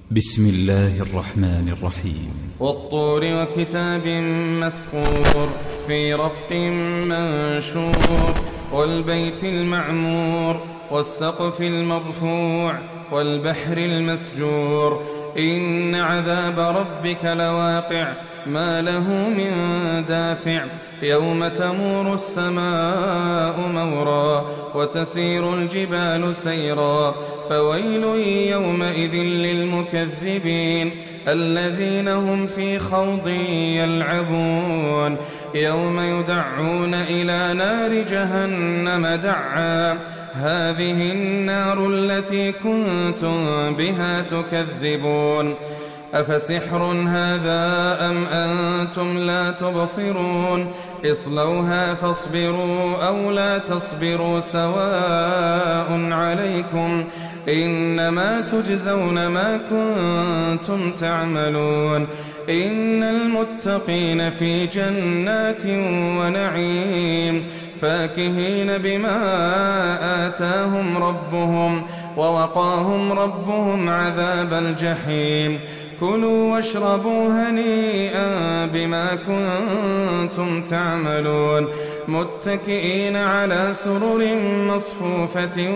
بسم الله الرحمن الرحيم. والطور وكتاب مسطور في رق منشور والبيت المعمور والسقف المرفوع والبحر المسجور إن عذاب ربك لواقع ما له من دافع يوم تمور السماء مورا وتسير الجبال سيرا فويل يومئذ للمكذبين الذين هم في خوض يلعبون يوم يدعون إلى نار جهنم دعا هذه النار التي كنتم بها تكذبون أفسحر هذا أم أنتم لا تبصرون اصلوها فاصبروا أو لا تصبروا سواء عليكم إنما تجزون ما كنتم تعملون إن المتقين في جنات ونعيم فاكهين بما آتاهم ربهم ووقاهم ربهم عذاب الجحيم كلوا واشربوا هنيئا بما كنتم تعملون متكئين على سرر مصفوفة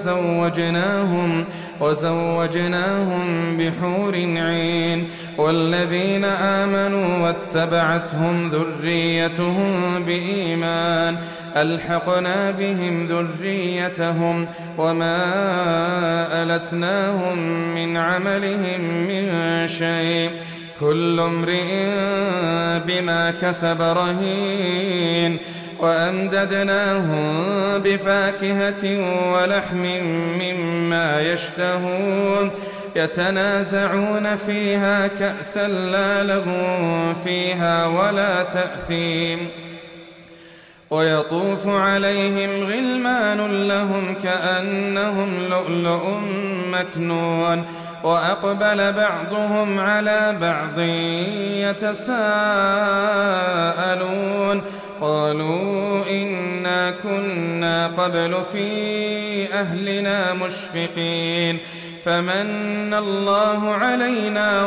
وزوجناهم بحور عين والذين آمنوا واتبعتهم ذريتهم بإيمان ألحقنا بهم ذريتهم وما ألتناهم من عملهم من شيء كل امرئ بما كسب رهين وأمددناهم بفاكهة ولحم مما يشتهون يتنازعون فيها كأسا لا لغو فيها ولا تأثيم ويطوف عليهم غلمان لهم كأنهم لؤلؤ مكنون وأقبل بعضهم على بعض يتساءلون قالوا إنا كنا قبل في أهلنا مشفقين فمن الله علينا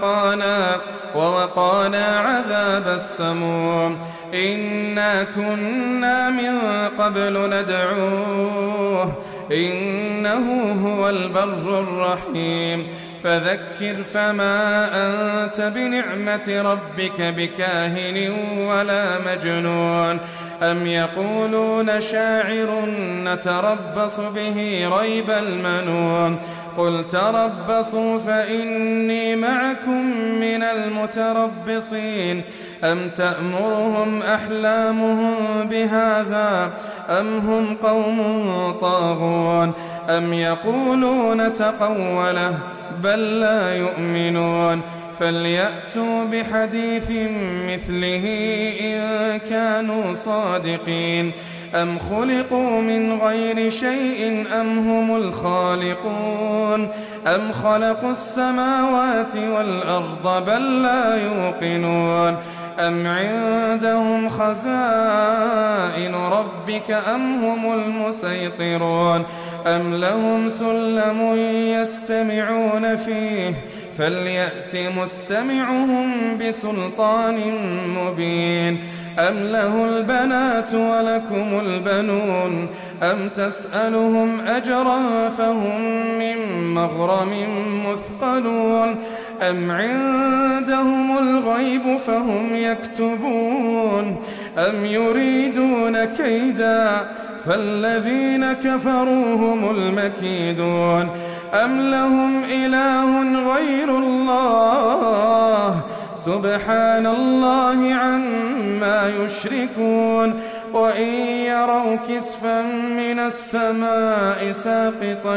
ووقانا عذاب السموم إنا كنا من قبل ندعوه إنه هو البر الرحيم فذكر فما أنت بنعمة ربك بكاهن ولا مجنون أم يقولون شاعر نتربص به ريب المنون قل تربصوا فإني معكم من المتربصين أم تأمرهم أحلامهم بهذا أم هم قوم طاغون أم يقولون تقوله بل لا يؤمنون فليأتوا بحديث مثله إن كانوا صادقين أم خلقوا من غير شيء أم هم الخالقون أم خلقوا السماوات والأرض بل لا يوقنون أم عندهم خزائن ربك أم هم المسيطرون أم لهم سلم يستمعون فيه فليأت مستمعهم بسلطان مبين أم له البنات ولكم البنون أم تسألهم أجرا فهم من مغرم مثقلون أم عندهم الغيب فهم يكتبون أم يريدون كيدا فالذين كفروا هم المكيدون أم لهم إله غير الله سبحان الله عما يشركون وإن يروا كسفا من السماء ساقطا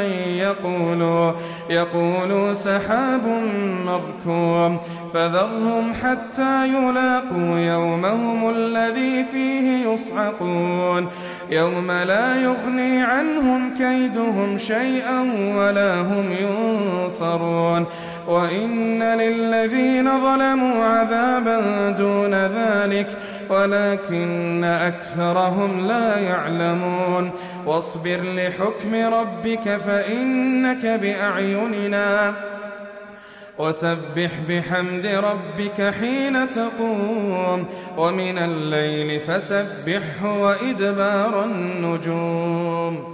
يقولوا سحاب مركوم فذرهم حتى يلاقوا يومهم الذي فيه يصعقون يوم لا يغني عنهم كيدهم شيئا ولا هم ينصرون وإن للذين ظلموا عذابا دون ذلك ولكن أكثرهم لا يعلمون واصبر لحكم ربك فإنك بأعيننا وسبح بحمد ربك حين تقوم ومن الليل فسبحه وإدبار النجوم